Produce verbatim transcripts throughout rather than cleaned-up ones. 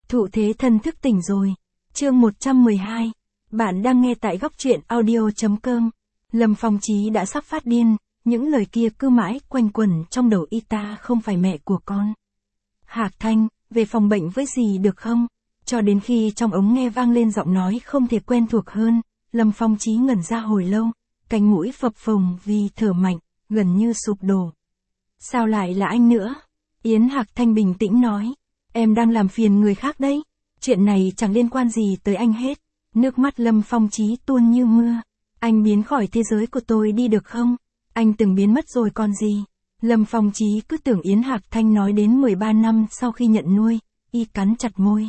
Thụ thế thân thức tỉnh rồi. Chương một trăm mười hai. Bạn đang nghe tại góc truyện audio.com. Lâm Phong Chí đã sắp phát điên, những lời kia cứ mãi quanh quẩn trong đầu y ta không phải mẹ của con. Hạc Thanh, về phòng bệnh với dì được không? Cho đến khi trong ống nghe vang lên giọng nói không thể quen thuộc hơn, Lâm Phong Chí ngẩn ra hồi lâu, cánh mũi phập phồng vì thở mạnh, gần như sụp đổ. Sao lại là anh nữa? Yến Hạc Thanh bình tĩnh nói, em đang làm phiền người khác đấy, chuyện này chẳng liên quan gì tới anh hết. Nước mắt Lâm Phong Chí tuôn như mưa. Anh biến khỏi thế giới của tôi đi được không? Anh từng biến mất rồi còn gì? Lâm Phong Chí cứ tưởng Yến Hạc Thanh nói đến mười ba năm sau khi nhận nuôi, y cắn chặt môi.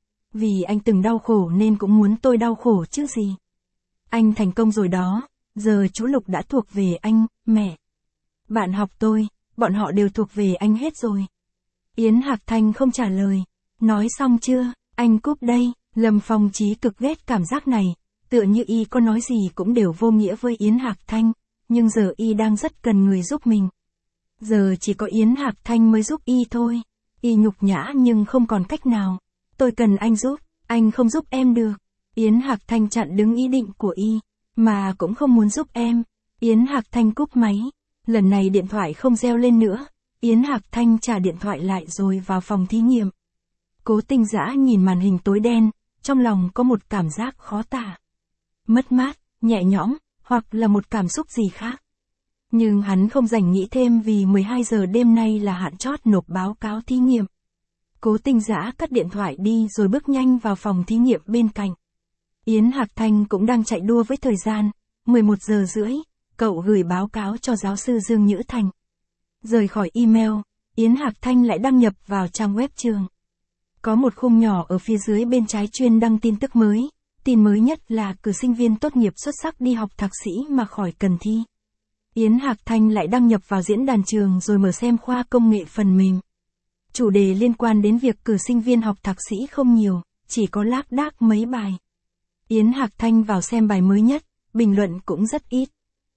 Vì anh từng đau khổ nên cũng muốn tôi đau khổ chứ gì. Anh thành công rồi đó, giờ chú Lục đã thuộc về anh, mẹ. Bạn học tôi, bọn họ đều thuộc về anh hết rồi. Yến Hạc Thanh không trả lời. Nói xong chưa, anh cúp đây. Lâm Phong Chí cực ghét cảm giác này, tựa như y có nói gì cũng đều vô nghĩa với Yến Hạc Thanh, nhưng giờ y đang rất cần người giúp mình. Giờ chỉ có Yến Hạc Thanh mới giúp y thôi. Y nhục nhã nhưng không còn cách nào. Tôi cần anh giúp, anh không giúp em được. Yến Hạc Thanh chặn đứng ý định của y, mà cũng không muốn giúp em. Yến Hạc Thanh cúp máy. Lần này điện thoại không reo lên nữa. Yến Hạc Thanh trả điện thoại lại rồi vào phòng thí nghiệm. Cố Tinh Dã nhìn màn hình tối đen, trong lòng có một cảm giác khó tả. Mất mát, nhẹ nhõm, hoặc là một cảm xúc gì khác. Nhưng hắn không rảnh nghĩ thêm vì mười hai giờ đêm nay là hạn chót nộp báo cáo thí nghiệm. Cố Tinh Dã cắt điện thoại đi rồi bước nhanh vào phòng thí nghiệm bên cạnh. Yến Hạc Thanh cũng đang chạy đua với thời gian, mười một giờ rưỡi, cậu gửi báo cáo cho giáo sư Dương Nhữ Thành. Rời khỏi email, Yến Hạc Thanh lại đăng nhập vào trang web trường. Có một khung nhỏ ở phía dưới bên trái chuyên đăng tin tức mới, tin mới nhất là cử sinh viên tốt nghiệp xuất sắc đi học thạc sĩ mà khỏi cần thi. Yến Hạc Thanh lại đăng nhập vào diễn đàn trường rồi mở xem khoa công nghệ phần mềm. Chủ đề liên quan đến việc cử sinh viên học thạc sĩ không nhiều, chỉ có lác đác mấy bài. Yến Hạc Thanh vào xem bài mới nhất, bình luận cũng rất ít.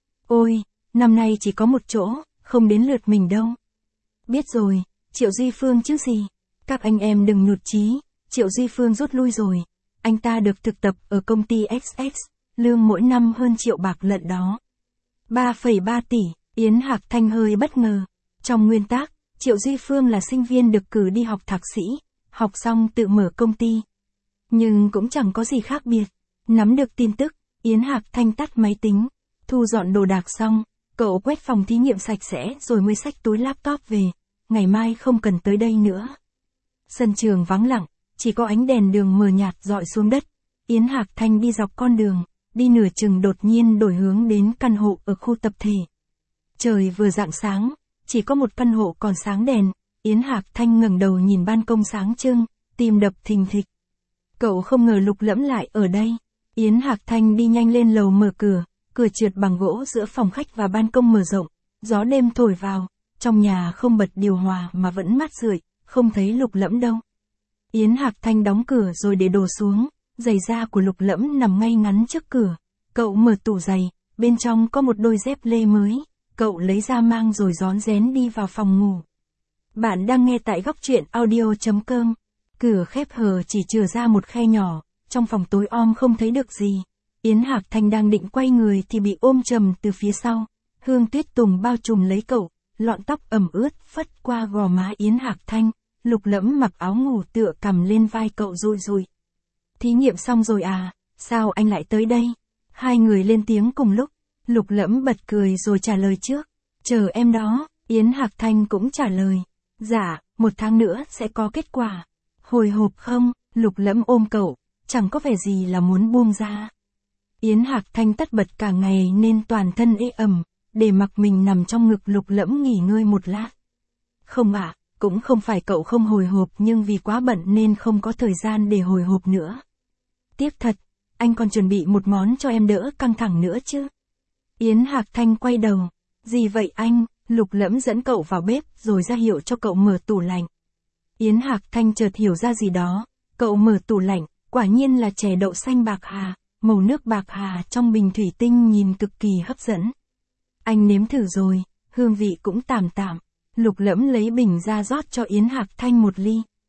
Ôi, năm nay chỉ có một chỗ, không đến lượt mình đâu. Biết rồi, Triệu Duy Phương chứ gì. Các anh em đừng nhụt chí, Triệu Duy Phương rút lui rồi. Anh ta được thực tập ở công ty ích ích, lương mỗi năm hơn triệu bạc lận đó. ba phẩy ba tỷ, Yến Hạc Thanh hơi bất ngờ. Trong nguyên tắc, Triệu Duy Phương là sinh viên được cử đi học thạc sĩ, học xong tự mở công ty. Nhưng cũng chẳng có gì khác biệt. Nắm được tin tức, Yến Hạc Thanh tắt máy tính, thu dọn đồ đạc xong, cậu quét phòng thí nghiệm sạch sẽ rồi mới xách túi laptop về. Ngày mai không cần tới đây nữa. Sân trường vắng lặng, chỉ có ánh đèn đường mờ nhạt dọi xuống đất. Yến Hạc Thanh đi dọc con đường, đi nửa chừng đột nhiên đổi hướng đến căn hộ ở khu tập thể. Trời vừa rạng sáng, chỉ có một căn hộ còn sáng đèn. Yến Hạc Thanh ngẩng đầu nhìn ban công sáng trưng, tim đập thình thịch. Cậu không ngờ Lục Lẫm lại ở đây. Yến Hạc Thanh đi nhanh lên lầu mở cửa, cửa trượt bằng gỗ giữa phòng khách và ban công mở rộng, gió đêm thổi vào, trong nhà không bật điều hòa mà vẫn mát rượi, không thấy Lục Lẫm đâu. Yến Hạc Thanh đóng cửa rồi để đồ xuống, giày da của Lục Lẫm nằm ngay ngắn trước cửa. Cậu mở tủ giày, bên trong có một đôi dép lê mới, cậu lấy ra mang rồi rón rén đi vào phòng ngủ. Bạn đang nghe tại góc truyện audio.com. Cửa khép hờ chỉ chừa ra một khe nhỏ, trong phòng tối om không thấy được gì. Yến Hạc Thanh đang định quay người thì bị ôm chầm từ phía sau. Hương Tuyết Tùng bao trùm lấy cậu, lọn tóc ẩm ướt phất qua gò má Yến Hạc Thanh. Lục Lẫm mặc áo ngủ tựa cằm lên vai cậu rụi rụi. Thí nghiệm xong rồi à, sao anh lại tới đây? Hai người lên tiếng cùng lúc, Lục Lẫm bật cười rồi trả lời trước. Chờ em đó, Yến Hạc Thanh cũng trả lời. Dạ, một tháng nữa sẽ có kết quả. Hồi hộp không? Lục Lẫm ôm cậu, chẳng có vẻ gì là muốn buông ra. Yến Hạc Thanh tất bật cả ngày nên toàn thân ê ẩm, để mặc mình nằm trong ngực Lục Lẫm nghỉ ngơi một lát. Không ạ. À, cũng không phải cậu không hồi hộp nhưng vì quá bận nên không có thời gian để hồi hộp nữa. Tiếc thật, anh còn chuẩn bị một món cho em đỡ căng thẳng nữa chứ. Yến Hạc Thanh quay đầu. Gì vậy anh? Lục Lẫm dẫn cậu vào bếp rồi ra hiệu cho cậu mở tủ lạnh. Yến Hạc Thanh chợt hiểu ra gì đó. Cậu mở tủ lạnh, quả nhiên là chè đậu xanh bạc hà, màu nước bạc hà trong bình thủy tinh nhìn cực kỳ hấp dẫn. Anh nếm thử rồi, hương vị cũng tạm tạm. Lục Lẫm lấy bình ra rót cho Yến Hạc Thanh một ly.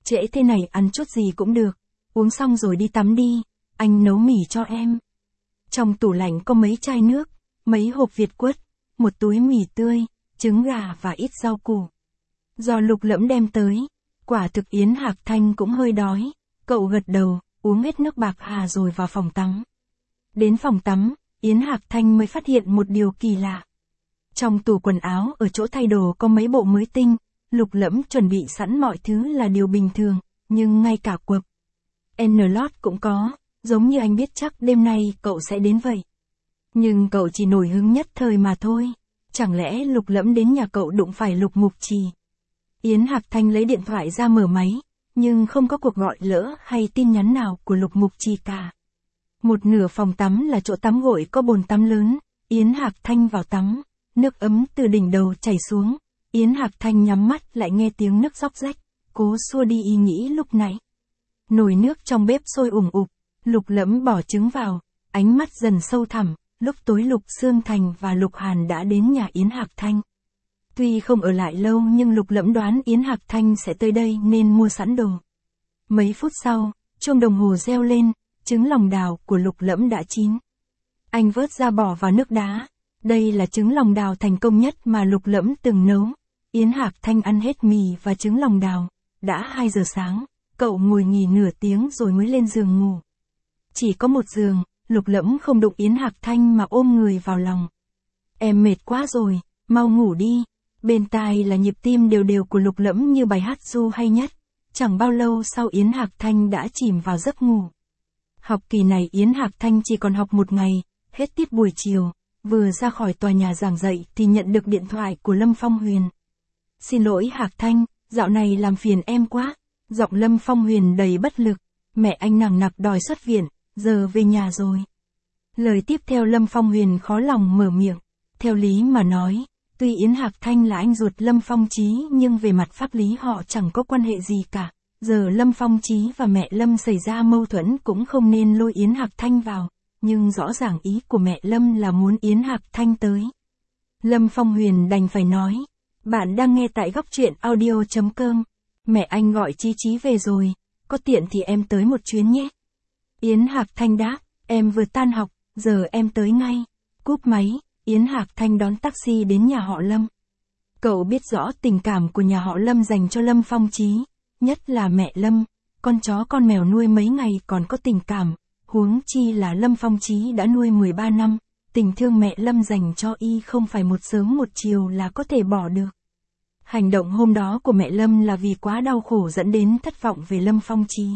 trễ thế này ăn chút gì cũng được, uống xong rồi đi tắm đi, anh nấu mì cho em. Trong tủ lạnh có mấy chai nước, mấy hộp Việt quất, một túi mì tươi, trứng gà và ít rau củ. Do Lục Lẫm đem tới, quả thực Yến Hạc Thanh cũng hơi đói, cậu gật đầu, uống hết nước bạc hà rồi vào phòng tắm. Đến phòng tắm, Yến Hạc Thanh mới phát hiện một điều kỳ lạ. Trong tủ quần áo ở chỗ thay đồ có mấy bộ mới tinh, Lục Lẫm chuẩn bị sẵn mọi thứ là điều bình thường, nhưng ngay cả quần N-Lót cũng có, giống như anh biết chắc đêm nay cậu sẽ đến vậy. Nhưng cậu chỉ nổi hứng nhất thời mà thôi, chẳng lẽ Lục Lẫm đến nhà cậu đụng phải Lục Mục Trì? Yến Hạc Thanh lấy điện thoại ra mở máy, nhưng không có cuộc gọi lỡ hay tin nhắn nào của Lục Mục Trì cả. Một nửa phòng tắm là chỗ tắm gội có bồn tắm lớn, Yến Hạc Thanh vào tắm, nước ấm từ đỉnh đầu chảy xuống, Yến Hạc Thanh nhắm mắt lại nghe tiếng nước róc rách, cố xua đi ý nghĩ lúc nãy. Nồi nước trong bếp sôi ủng ục, Lục Lẫm bỏ trứng vào, ánh mắt dần sâu thẳm, lúc tối Lục Sương Thành và Lục Hàn đã đến nhà Yến Hạc Thanh. Tuy không ở lại lâu nhưng Lục Lẫm đoán Yến Hạc Thanh sẽ tới đây nên mua sẵn đồ. Mấy phút sau, chuông đồng hồ reo lên, trứng lòng đào của Lục Lẫm đã chín. Anh vớt ra bỏ vào nước đá. Đây là trứng lòng đào thành công nhất mà Lục Lẫm từng nấu. Yến Hạc Thanh ăn hết mì và trứng lòng đào. Đã hai giờ sáng, cậu ngồi nghỉ nửa tiếng rồi mới lên giường ngủ. Chỉ có một giường, Lục Lẫm không đụng Yến Hạc Thanh mà ôm người vào lòng. Em mệt quá rồi, mau ngủ đi. Bên tai là nhịp tim đều đều của Lục Lẫm như bài hát ru hay nhất. Chẳng bao lâu sau Yến Hạc Thanh đã chìm vào giấc ngủ. Học kỳ này Yến Hạc Thanh chỉ còn học một ngày, hết tiết buổi chiều, vừa ra khỏi tòa nhà giảng dạy thì nhận được điện thoại của Lâm Phong Huyền. Xin lỗi Hạc Thanh, dạo này làm phiền em quá. Giọng Lâm Phong Huyền đầy bất lực, mẹ anh nằng nặc đòi xuất viện, giờ về nhà rồi. Lời tiếp theo Lâm Phong Huyền khó lòng mở miệng, theo lý mà nói, tuy Yến Hạc Thanh là anh ruột Lâm Phong Chí nhưng về mặt pháp lý họ chẳng có quan hệ gì cả. Giờ Lâm Phong Chí và mẹ Lâm xảy ra mâu thuẫn cũng không nên lôi Yến Hạc Thanh vào, nhưng rõ ràng ý của mẹ Lâm là muốn Yến Hạc Thanh tới. Lâm Phong Huyền đành phải nói, bạn đang nghe tại góc truyện audio chấm com, mẹ anh gọi Chí Chí về rồi, có tiện thì em tới một chuyến nhé. Yến Hạc Thanh đáp, em vừa tan học, giờ em tới ngay. Cúp máy, Yến Hạc Thanh đón taxi đến nhà họ Lâm. Cậu biết rõ tình cảm của nhà họ Lâm dành cho Lâm Phong Chí, nhất là mẹ Lâm, con chó con mèo nuôi mấy ngày còn có tình cảm, huống chi là Lâm Phong Chí đã nuôi mười ba năm, tình thương mẹ Lâm dành cho y không phải một sớm một chiều là có thể bỏ được. Hành động hôm đó của mẹ Lâm là vì quá đau khổ dẫn đến thất vọng về Lâm Phong Chí.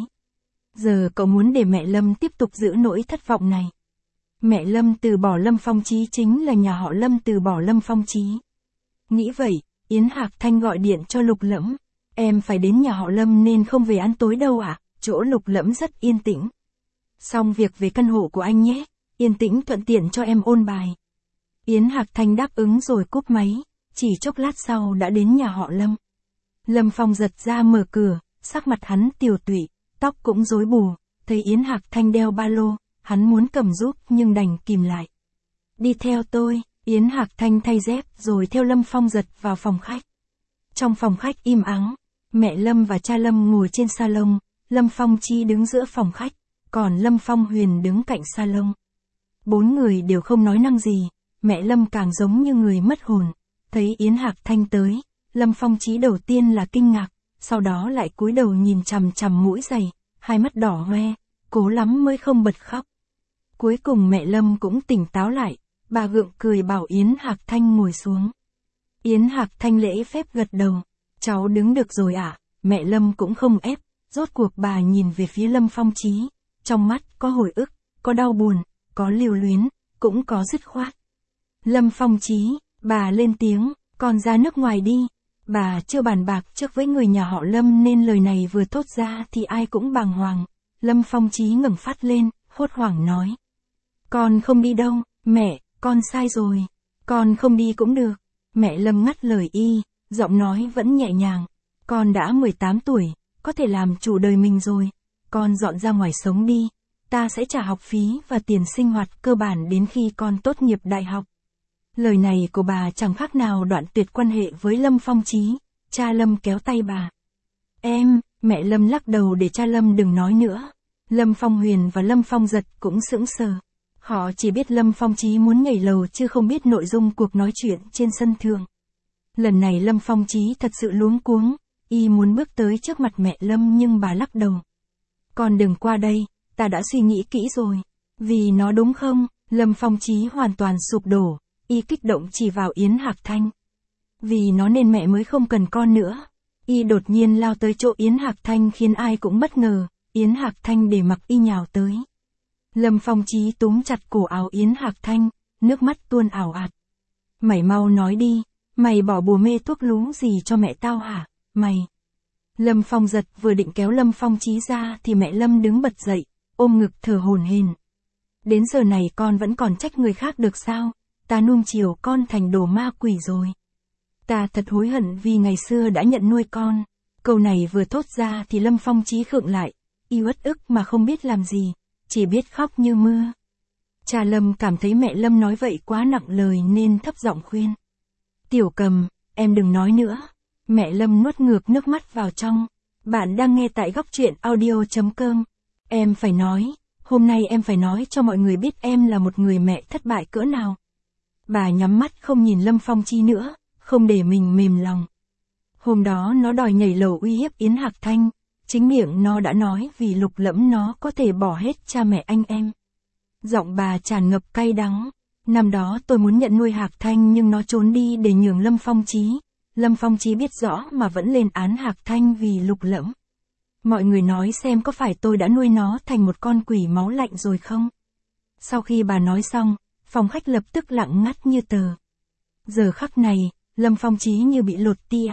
Giờ cậu muốn để mẹ Lâm tiếp tục giữ nỗi thất vọng này. Mẹ Lâm từ bỏ Lâm Phong Chí chính là nhà họ Lâm từ bỏ Lâm Phong Chí. Nghĩ vậy, Yến Hạc Thanh gọi điện cho Lục Lẫm. Em phải đến nhà họ Lâm nên không về ăn tối đâu ạ, à? Chỗ Lục Lẫm rất yên tĩnh. Xong việc về căn hộ của anh nhé, yên tĩnh thuận tiện cho em ôn bài. Yến Hạc Thanh đáp ứng rồi cúp máy, chỉ chốc lát sau đã đến nhà họ Lâm. Lâm Phong giật ra mở cửa, sắc mặt hắn tiều tụy, tóc cũng rối bù, thấy Yến Hạc Thanh đeo ba lô, hắn muốn cầm giúp nhưng đành kìm lại. Đi theo tôi, Yến Hạc Thanh thay dép rồi theo Lâm Phong giật vào phòng khách. Trong phòng khách im ắng, mẹ Lâm và cha Lâm ngồi trên salon, Lâm Phong Chí đứng giữa phòng khách, còn Lâm Phong Huyền đứng cạnh salon. Bốn người đều không nói năng gì, mẹ Lâm càng giống như người mất hồn. Thấy Yến Hạc Thanh tới, Lâm Phong Chí đầu tiên là kinh ngạc, sau đó lại cúi đầu nhìn chằm chằm mũi giày, hai mắt đỏ hoe, cố lắm mới không bật khóc. Cuối cùng mẹ Lâm cũng tỉnh táo lại, bà gượng cười bảo Yến Hạc Thanh ngồi xuống. Yến Hạc Thanh lễ phép gật đầu, cháu đứng được rồi ạ, à? Mẹ Lâm cũng không ép, rốt cuộc bà nhìn về phía Lâm Phong Chí, trong mắt có hồi ức, có đau buồn, có lưu luyến, cũng có dứt khoát. Lâm Phong Chí, bà lên tiếng, con ra nước ngoài đi. Bà chưa bàn bạc trước với người nhà họ Lâm nên lời này vừa thốt ra thì ai cũng bàng hoàng. Lâm Phong Chí ngẩng phát lên, hốt hoảng nói. Con không đi đâu, mẹ, con sai rồi. Con không đi cũng được. Mẹ Lâm ngắt lời y, giọng nói vẫn nhẹ nhàng. Con đã mười tám tuổi, có thể làm chủ đời mình rồi. Con dọn ra ngoài sống đi. Ta sẽ trả học phí và tiền sinh hoạt cơ bản đến khi con tốt nghiệp đại học. Lời này của bà chẳng khác nào đoạn tuyệt quan hệ với Lâm Phong Chí. Cha Lâm kéo tay bà. Em, Mẹ Lâm lắc đầu để cha Lâm đừng nói nữa. Lâm Phong Huyền và Lâm Phong Giật cũng sững sờ. Họ chỉ biết Lâm Phong Chí muốn nhảy lầu chứ không biết nội dung cuộc nói chuyện trên sân thượng. Lần này Lâm Phong Chí thật sự luống cuống, y muốn bước tới trước mặt mẹ Lâm nhưng bà lắc đầu. Con đừng qua đây, ta đã suy nghĩ kỹ rồi. Vì nó đúng không? Lâm Phong Chí hoàn toàn sụp đổ, y kích động chỉ vào Yến Hạc Thanh. Vì nó nên mẹ mới không cần con nữa. Y đột nhiên lao tới chỗ Yến Hạc Thanh khiến ai cũng bất ngờ, Yến Hạc Thanh để mặc y nhào tới. Lâm Phong Chí túm chặt cổ áo Yến Hạc Thanh, nước mắt tuôn ảo ạt. Mày mau nói đi, mày bỏ bùa mê thuốc lú gì cho mẹ tao hả, mày? Lâm Phong Giật vừa định kéo Lâm Phong Chí ra thì mẹ Lâm đứng bật dậy, ôm ngực thở hổn hển. Đến giờ này con vẫn còn trách người khác được sao? Ta nuông chiều con thành đồ ma quỷ rồi. Ta thật hối hận vì ngày xưa đã nhận nuôi con. Câu này vừa thốt ra thì Lâm Phong Chí khựng lại, y uất ức mà không biết làm gì, chỉ biết khóc như mưa. Cha Lâm cảm thấy mẹ Lâm nói vậy quá nặng lời nên thấp giọng khuyên. Tiểu Cầm, em đừng nói nữa. Mẹ Lâm nuốt ngược nước mắt vào trong. Bạn đang nghe tại góc truyện audio chấm com. Em phải nói, hôm nay em phải nói cho mọi người biết em là một người mẹ thất bại cỡ nào. Bà nhắm mắt không nhìn Lâm Phong Chí nữa, không để mình mềm lòng. Hôm đó nó đòi nhảy lầu uy hiếp Yến Hạc Thanh, chính miệng nó đã nói vì Lục Lẫm nó có thể bỏ hết cha mẹ anh em. Giọng bà tràn ngập cay đắng. Năm đó tôi muốn nhận nuôi Hạc Thanh nhưng nó trốn đi để nhường Lâm Phong Chí. Lâm Phong Chí biết rõ mà vẫn lên án Hạc Thanh vì Lục Lẫm. Mọi người nói xem có phải tôi đã nuôi nó thành một con quỷ máu lạnh rồi không? Sau khi bà nói xong, phòng khách lập tức lặng ngắt như tờ. Giờ khắc này, Lâm Phong Chí như bị lột tia.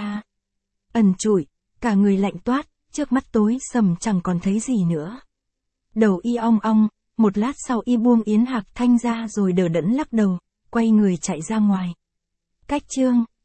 Ẩn trụi, cả người lạnh toát, trước mắt tối sầm chẳng còn thấy gì nữa. Đầu y ong ong, một lát sau y buông Yến Hạc Thanh ra rồi đờ đẫn lắc đầu, quay người chạy ra ngoài. Cách chương